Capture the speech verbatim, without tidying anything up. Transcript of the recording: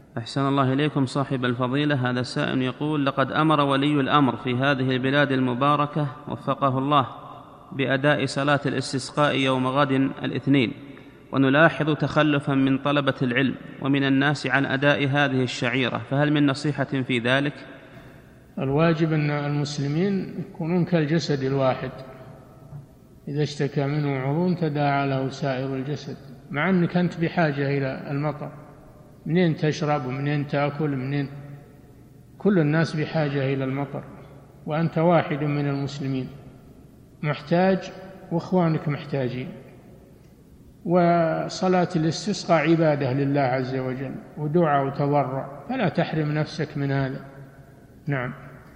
أحسن الله إليكم صاحب الفضيلة. هذا سائل يقول: لقد أمر ولي الأمر في هذه البلاد المباركة وفقه الله بأداء صلاة الاستسقاء يوم غد الاثنين، ونلاحظ تخلفا من طلبة العلم ومن الناس عن أداء هذه الشعيرة، فهل من نصيحة في ذلك؟ الواجب أن المسلمين يكونون كالجسد الواحد، إذا اشتكى منه عضو تداعى له سائر الجسد، مع أنك أنت بحاجة إلى المطر. منين تشرب ومنين تأكل منين؟ كل الناس بحاجة إلى المطر، وأنت واحد من المسلمين محتاج وإخوانك محتاجين. وصلاة الاستسقاء عبادة لله عز وجل ودعاء وتضرع، فلا تحرم نفسك من هذا. نعم.